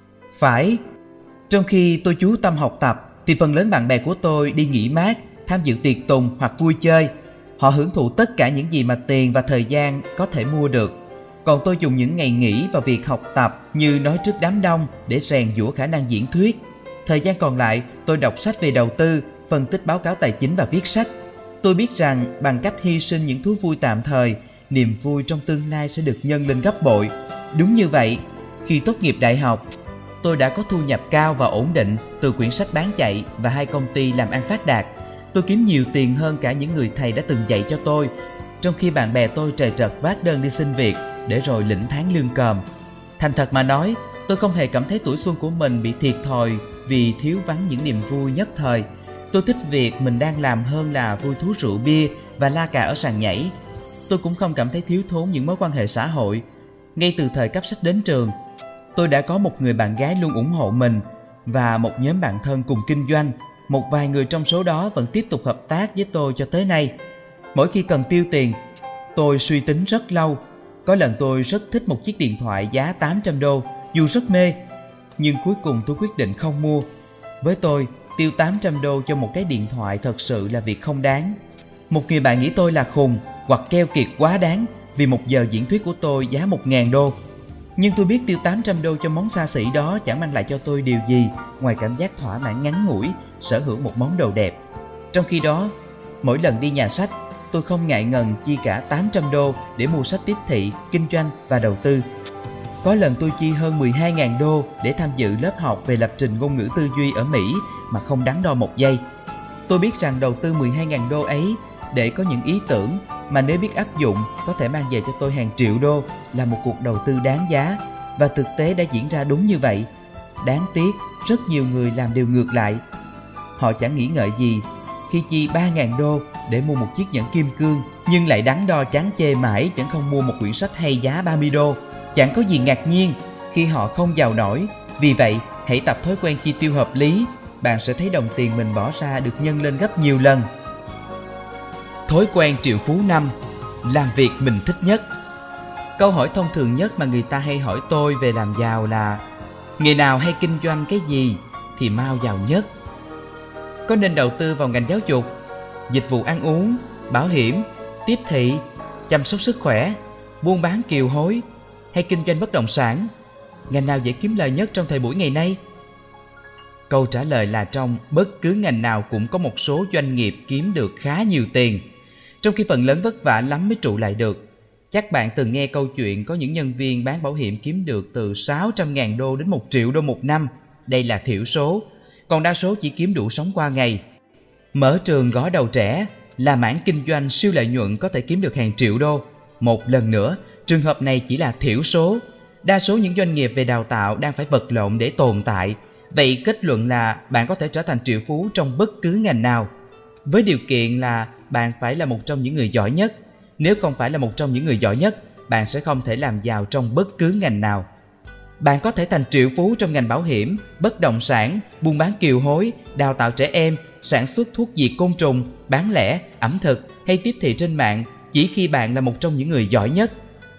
Phải, trong khi tôi chú tâm học tập thì phần lớn bạn bè của tôi đi nghỉ mát, tham dự tiệc tùng hoặc vui chơi. Họ hưởng thụ tất cả những gì mà tiền và thời gian có thể mua được. Còn tôi dùng những ngày nghỉ vào việc học tập như nói trước đám đông để rèn giũa khả năng diễn thuyết. Thời gian còn lại tôi đọc sách về đầu tư, phân tích báo cáo tài chính và viết sách. Tôi biết rằng bằng cách hy sinh những thú vui tạm thời, niềm vui trong tương lai sẽ được nhân lên gấp bội. Đúng như vậy, khi tốt nghiệp đại học, tôi đã có thu nhập cao và ổn định từ quyển sách bán chạy và hai công ty làm ăn phát đạt. Tôi kiếm nhiều tiền hơn cả những người thầy đã từng dạy cho tôi, trong khi bạn bè tôi trầy trật vác đơn đi xin việc để rồi lĩnh tháng lương còm. Thành thật mà nói, tôi không hề cảm thấy tuổi xuân của mình bị thiệt thòi vì thiếu vắng những niềm vui nhất thời. Tôi thích việc mình đang làm hơn là vui thú rượu bia và la cà ở sàn nhảy. Tôi cũng không cảm thấy thiếu thốn những mối quan hệ xã hội. Ngay từ thời cấp sách đến trường, tôi đã có một người bạn gái luôn ủng hộ mình và một nhóm bạn thân cùng kinh doanh. Một vài người trong số đó vẫn tiếp tục hợp tác với tôi cho tới nay. Mỗi khi cần tiêu tiền, tôi suy tính rất lâu. Có lần tôi rất thích một chiếc điện thoại giá tám trăm đô, dù rất mê, nhưng cuối cùng tôi quyết định không mua. Với tôi, tiêu tám trăm đô cho một cái điện thoại thật sự là việc không đáng. Một người bạn nghĩ tôi là khùng hoặc keo kiệt quá đáng vì một giờ diễn thuyết của tôi giá một nghìn đô. Nhưng tôi biết tiêu tám trăm đô cho món xa xỉ đó chẳng mang lại cho tôi điều gì ngoài cảm giác thỏa mãn ngắn ngủi, sở hữu một món đồ đẹp. Trong khi đó, mỗi lần đi nhà sách, tôi không ngại ngần chi cả tám trăm đô để mua sách tiếp thị, kinh doanh và đầu tư. Có lần tôi chi hơn mười hai nghìn đô để tham dự lớp học về lập trình ngôn ngữ tư duy ở Mỹ mà không đắn đo một giây. Tôi biết rằng đầu tư mười hai nghìn đô ấy để có những ý tưởng mà nếu biết áp dụng có thể mang về cho tôi hàng triệu đô là một cuộc đầu tư đáng giá, và thực tế đã diễn ra đúng như vậy. Đáng tiếc, rất nhiều người làm điều ngược lại. Họ chẳng nghĩ ngợi gì khi chi ba nghìn đô để mua một chiếc nhẫn kim cương, nhưng lại đắn đo chán chê mãi chẳng không mua một quyển sách hay giá ba mươi đô. Chẳng có gì ngạc nhiên khi họ không giàu nổi. Vì vậy, hãy tập thói quen chi tiêu hợp lý, bạn sẽ thấy đồng tiền mình bỏ ra được nhân lên gấp nhiều lần. Thói quen triệu phú năm: làm việc mình thích nhất. Câu hỏi thông thường nhất mà người ta hay hỏi tôi về làm giàu là: nghề nào hay kinh doanh cái gì thì mau giàu nhất? Có nên đầu tư vào ngành giáo dục, dịch vụ ăn uống, bảo hiểm, tiếp thị, chăm sóc sức khỏe, buôn bán kiều hối hay kinh doanh bất động sản? Ngành nào dễ kiếm lời nhất trong thời buổi ngày nay? Câu trả lời là trong bất cứ ngành nào cũng có một số doanh nghiệp kiếm được khá nhiều tiền, trong khi phần lớn vất vả lắm mới trụ lại được. Chắc bạn từng nghe câu chuyện có những nhân viên bán bảo hiểm kiếm được từ sáu trăm ngàn đô đến một triệu đô một năm. Đây là thiểu số, còn đa số chỉ kiếm đủ sống qua ngày. Mở trường gõ đầu trẻ là mảng kinh doanh siêu lợi nhuận có thể kiếm được hàng triệu đô. Một lần nữa, trường hợp này chỉ là thiểu số. Đa số những doanh nghiệp về đào tạo đang phải vật lộn để tồn tại. Vậy kết luận là bạn có thể trở thành triệu phú trong bất cứ ngành nào, với điều kiện là bạn phải là một trong những người giỏi nhất. Nếu không phải là một trong những người giỏi nhất, bạn sẽ không thể làm giàu trong bất cứ ngành nào. Bạn có thể thành triệu phú trong ngành bảo hiểm, bất động sản, buôn bán kiều hối, đào tạo trẻ em, sản xuất thuốc diệt côn trùng, bán lẻ, ẩm thực hay tiếp thị trên mạng chỉ khi bạn là một trong những người giỏi nhất.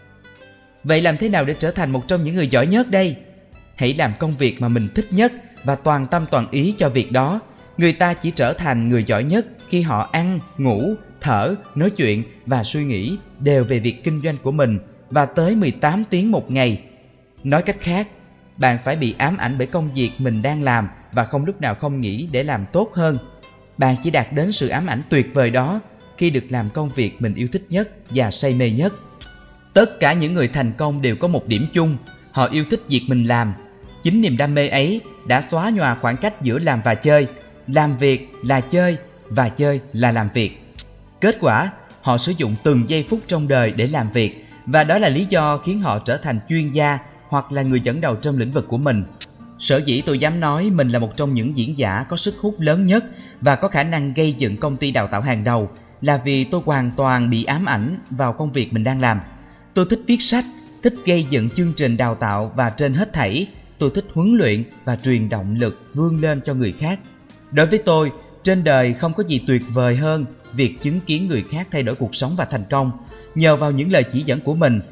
Vậy làm thế nào để trở thành một trong những người giỏi nhất đây? Hãy làm công việc mà mình thích nhất và toàn tâm toàn ý cho việc đó. Người ta chỉ trở thành người giỏi nhất khi họ ăn, ngủ, thở, nói chuyện và suy nghĩ đều về việc kinh doanh của mình và tới mười tám tiếng một ngày. Nói cách khác, bạn phải bị ám ảnh bởi công việc mình đang làm và không lúc nào không nghĩ để làm tốt hơn. Bạn chỉ đạt đến sự ám ảnh tuyệt vời đó khi được làm công việc mình yêu thích nhất và say mê nhất. Tất cả những người thành công đều có một điểm chung, họ yêu thích việc mình làm. Chính niềm đam mê ấy đã xóa nhòa khoảng cách giữa làm và chơi. Làm việc là chơi và chơi là làm việc. Kết quả, họ sử dụng từng giây phút trong đời để làm việc, và đó là lý do khiến họ trở thành chuyên gia hoặc là người dẫn đầu trong lĩnh vực của mình. Sở dĩ tôi dám nói mình là một trong những diễn giả có sức hút lớn nhất và có khả năng gây dựng công ty đào tạo hàng đầu là vì tôi hoàn toàn bị ám ảnh vào công việc mình đang làm. Tôi thích viết sách, thích gây dựng chương trình đào tạo và trên hết thảy, tôi thích huấn luyện và truyền động lực vươn lên cho người khác. Đối với tôi, trên đời không có gì tuyệt vời hơn việc chứng kiến người khác thay đổi cuộc sống và thành công nhờ vào những lời chỉ dẫn của mình.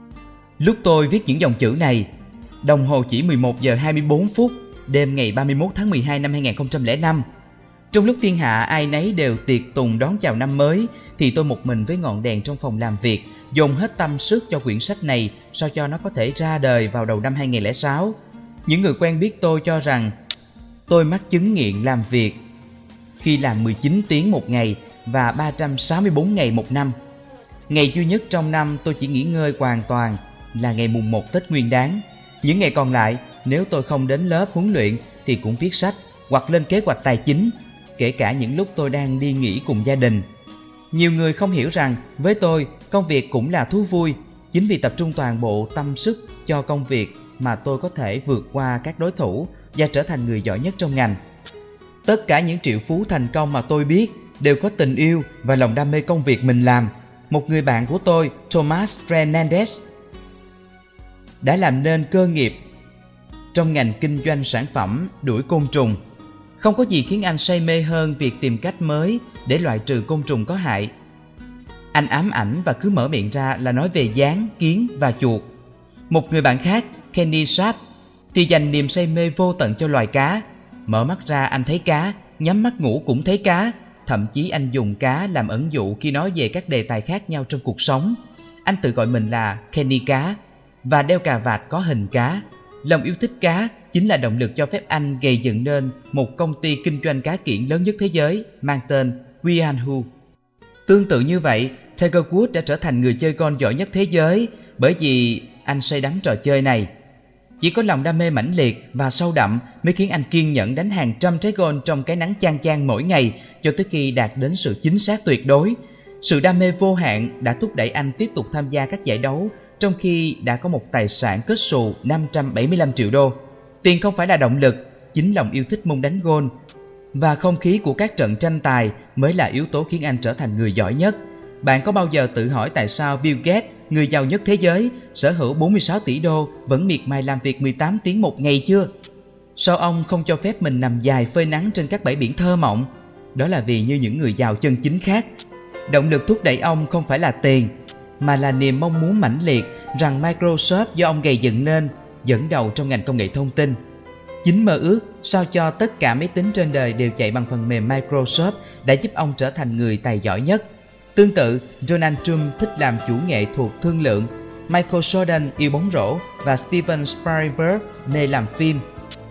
Lúc tôi viết những dòng chữ này, đồng hồ chỉ mười một giờ hai mươi bốn phút đêm ngày ba mươi mốt tháng mười hai năm hai nghìn không trăm lẻ năm. Trong lúc thiên hạ ai nấy đều tiệc tùng đón chào năm mới, thì tôi một mình với ngọn đèn trong phòng làm việc, dồn hết tâm sức cho quyển sách này sao cho nó có thể ra đời vào đầu năm hai nghìn không trăm lẻ sáu. Những người quen biết tôi cho rằng tôi mắc chứng nghiện làm việc khi làm mười chín tiếng một ngày và ba trăm sáu mươi bốn ngày một năm. Ngày duy nhất trong năm tôi chỉ nghỉ ngơi hoàn toàn là ngày mùng một Tết Nguyên Đán. Những ngày còn lại, nếu tôi không đến lớp huấn luyện thì cũng viết sách hoặc lên kế hoạch tài chính, kể cả những lúc tôi đang đi nghỉ cùng gia đình. Nhiều người không hiểu rằng với tôi, công việc cũng là thú vui. Chính vì tập trung toàn bộ tâm sức cho công việc mà tôi có thể vượt qua các đối thủ và trở thành người giỏi nhất trong ngành. Tất cả những triệu phú thành công mà tôi biết đều có tình yêu và lòng đam mê công việc mình làm. Một người bạn của tôi, Thomas Fernandez, đã làm nên cơ nghiệp trong ngành kinh doanh sản phẩm đuổi côn trùng. Không có gì khiến anh say mê hơn việc tìm cách mới để loại trừ côn trùng có hại. Anh ám ảnh và cứ mở miệng ra là nói về gián, kiến và chuột. Một người bạn khác, Kenny Sharp, thì dành niềm say mê vô tận cho loài cá. Mở mắt ra anh thấy cá, nhắm mắt ngủ cũng thấy cá. Thậm chí anh dùng cá làm ẩn dụ khi nói về các đề tài khác nhau trong cuộc sống. Anh tự gọi mình là Kenny Cá và đeo cà vạt có hình cá. Lòng yêu thích cá chính là động lực cho phép anh gây dựng nên một công ty kinh doanh cá kiển lớn nhất thế giới mang tên Wianhu. Tương tự như vậy, Tiger Woods đã trở thành người chơi golf giỏi nhất thế giới bởi vì anh say đắm trò chơi này. Chỉ có lòng đam mê mãnh liệt và sâu đậm mới khiến anh kiên nhẫn đánh hàng trăm trái golf trong cái nắng chang chang mỗi ngày cho tới khi đạt đến sự chính xác tuyệt đối. Sự đam mê vô hạn đã thúc đẩy anh tiếp tục tham gia các giải đấu trong khi đã có một tài sản kết xù năm trăm bảy mươi lăm triệu đô. Tiền không phải là động lực, chính lòng yêu thích môn đánh golf và không khí của các trận tranh tài mới là yếu tố khiến anh trở thành người giỏi nhất. Bạn có bao giờ tự hỏi tại sao Bill Gates, người giàu nhất thế giới, sở hữu bốn mươi sáu tỷ đô, vẫn miệt mài làm việc mười tám tiếng một ngày chưa? Sao ông không cho phép mình nằm dài phơi nắng trên các bãi biển thơ mộng? Đó là vì như những người giàu chân chính khác, động lực thúc đẩy ông không phải là tiền, mà là niềm mong muốn mãnh liệt rằng Microsoft do ông gầy dựng nên dẫn đầu trong ngành công nghệ thông tin. Chính mơ ước sao cho tất cả máy tính trên đời đều chạy bằng phần mềm Microsoft đã giúp ông trở thành người tài giỏi nhất. Tương tự, Donald Trump thích làm chủ nghệ thuật thương lượng, Michael Jordan yêu bóng rổ và Steven Spielberg mê làm phim.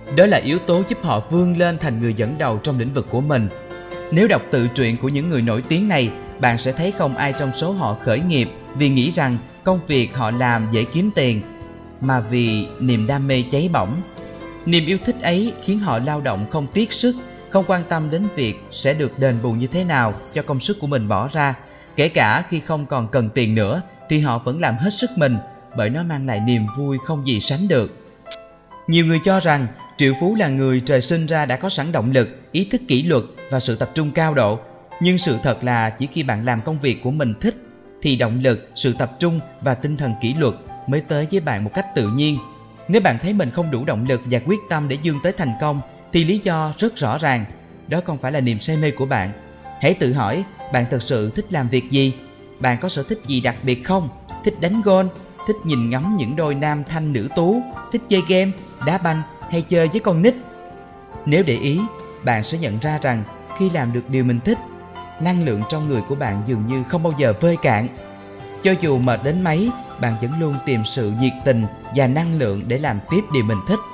Đó là yếu tố giúp họ vươn lên thành người dẫn đầu trong lĩnh vực của mình. Nếu đọc tự truyện của những người nổi tiếng này, bạn sẽ thấy không ai trong số họ khởi nghiệp vì nghĩ rằng công việc họ làm dễ kiếm tiền, mà vì niềm đam mê cháy bỏng. Niềm yêu thích ấy khiến họ lao động không tiếc sức, không quan tâm đến việc sẽ được đền bù như thế nào cho công sức của mình bỏ ra. Kể cả khi không còn cần tiền nữa thì họ vẫn làm hết sức mình, bởi nó mang lại niềm vui không gì sánh được. Nhiều người cho rằng triệu phú là người trời sinh ra đã có sẵn động lực, ý thức kỷ luật và sự tập trung cao độ. Nhưng sự thật là chỉ khi bạn làm công việc của mình thích thì động lực, sự tập trung và tinh thần kỷ luật mới tới với bạn một cách tự nhiên. Nếu bạn thấy mình không đủ động lực và quyết tâm để vươn tới thành công thì lý do rất rõ ràng, đó không phải là niềm say mê của bạn. Hãy tự hỏi, bạn thực sự thích làm việc gì? Bạn có sở thích gì đặc biệt không? Thích đánh golf, thích nhìn ngắm những đôi nam thanh nữ tú, thích chơi game, đá banh hay chơi với con nít? Nếu để ý, bạn sẽ nhận ra rằng khi làm được điều mình thích, năng lượng trong người của bạn dường như không bao giờ vơi cạn. Cho dù mệt đến mấy, bạn vẫn luôn tìm sự nhiệt tình và năng lượng để làm tiếp điều mình thích.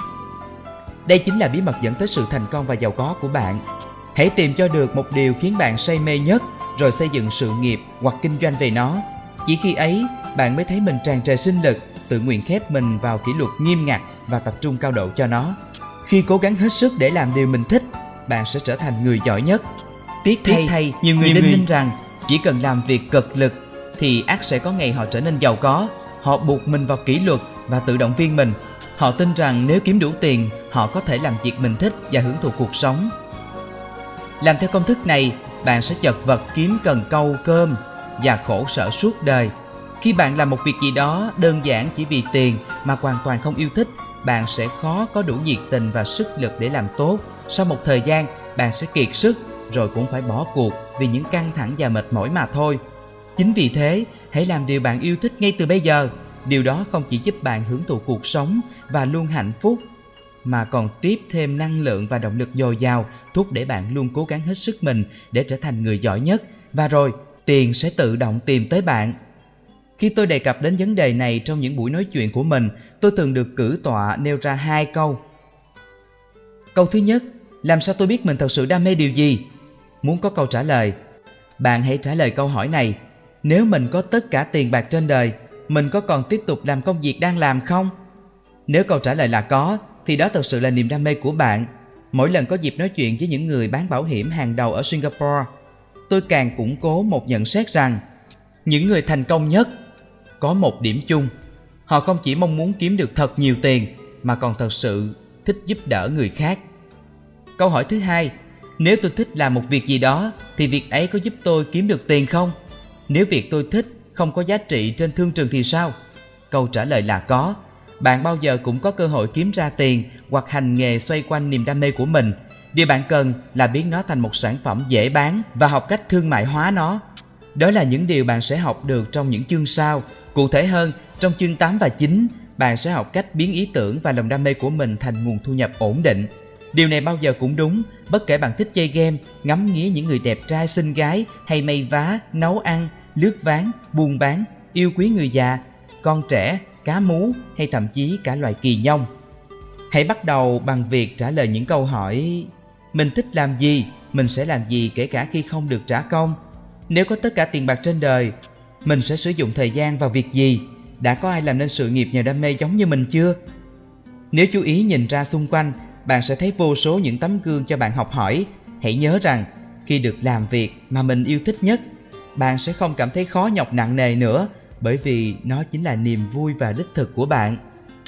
Đây chính là bí mật dẫn tới sự thành công và giàu có của bạn. Hãy tìm cho được một điều khiến bạn say mê nhất, rồi xây dựng sự nghiệp hoặc kinh doanh về nó. Chỉ khi ấy, bạn mới thấy mình tràn trề sinh lực, tự nguyện khép mình vào kỷ luật nghiêm ngặt và tập trung cao độ cho nó. Khi cố gắng hết sức để làm điều mình thích, bạn sẽ trở thành người giỏi nhất. Tiếc thay, thay nhiều người đinh ninh rằng chỉ cần làm việc cực lực thì ắt sẽ có ngày họ trở nên giàu có. Họ buộc mình vào kỷ luật và tự động viên mình. Họ tin rằng nếu kiếm đủ tiền, họ có thể làm việc mình thích và hưởng thụ cuộc sống. Làm theo công thức này, bạn sẽ chật vật kiếm cần câu cơm và khổ sở suốt đời. Khi bạn làm một việc gì đó đơn giản chỉ vì tiền mà hoàn toàn không yêu thích, bạn sẽ khó có đủ nhiệt tình và sức lực để làm tốt. Sau một thời gian, bạn sẽ kiệt sức rồi cũng phải bỏ cuộc vì những căng thẳng và mệt mỏi mà thôi. Chính vì thế, hãy làm điều bạn yêu thích ngay từ bây giờ. Điều đó không chỉ giúp bạn hưởng thụ cuộc sống và luôn hạnh phúc, mà còn tiếp thêm năng lượng và động lực dồi dào, thúc đẩy bạn luôn cố gắng hết sức mình để trở thành người giỏi nhất. Và rồi, tiền sẽ tự động tìm tới bạn. Khi tôi đề cập đến vấn đề này trong những buổi nói chuyện của mình, tôi thường được cử tọa nêu ra hai câu. Câu thứ nhất, làm sao tôi biết mình thật sự đam mê điều gì? Muốn có câu trả lời, bạn hãy trả lời câu hỏi này. Nếu mình có tất cả tiền bạc trên đời, mình có còn tiếp tục làm công việc đang làm không? Nếu câu trả lời là có, thì đó thật sự là niềm đam mê của bạn. Mỗi lần có dịp nói chuyện với những người bán bảo hiểm hàng đầu ở Singapore, tôi càng củng cố một nhận xét rằng những người thành công nhất có một điểm chung. Họ không chỉ mong muốn kiếm được thật nhiều tiền, mà còn thật sự thích giúp đỡ người khác. Câu hỏi thứ hai, nếu tôi thích làm một việc gì đó, thì việc ấy có giúp tôi kiếm được tiền không? Nếu việc tôi thích không có giá trị trên thương trường thì sao? Câu trả lời là có. Bạn bao giờ cũng có cơ hội kiếm ra tiền hoặc hành nghề xoay quanh niềm đam mê của mình. Điều bạn cần là biến nó thành một sản phẩm dễ bán và học cách thương mại hóa nó. Đó là những điều bạn sẽ học được trong những chương sau. Cụ thể hơn, trong chương tám và chín, bạn sẽ học cách biến ý tưởng và lòng đam mê của mình thành nguồn thu nhập ổn định. Điều này bao giờ cũng đúng, bất kể bạn thích chơi game, ngắm nghía những người đẹp trai xinh gái, hay may vá, nấu ăn, lướt ván, buôn bán, yêu quý người già, con trẻ, cá mú hay thậm chí cả loài kỳ nhông. Hãy bắt đầu bằng việc trả lời những câu hỏi: mình thích làm gì, mình sẽ làm gì kể cả khi không được trả công? Nếu có tất cả tiền bạc trên đời, mình sẽ sử dụng thời gian vào việc gì? Đã có ai làm nên sự nghiệp nhờ đam mê giống như mình chưa? Nếu chú ý nhìn ra xung quanh, bạn sẽ thấy vô số những tấm gương cho bạn học hỏi. Hãy nhớ rằng, khi được làm việc mà mình yêu thích nhất, bạn sẽ không cảm thấy khó nhọc nặng nề nữa, bởi vì nó chính là niềm vui và đích thực của bạn.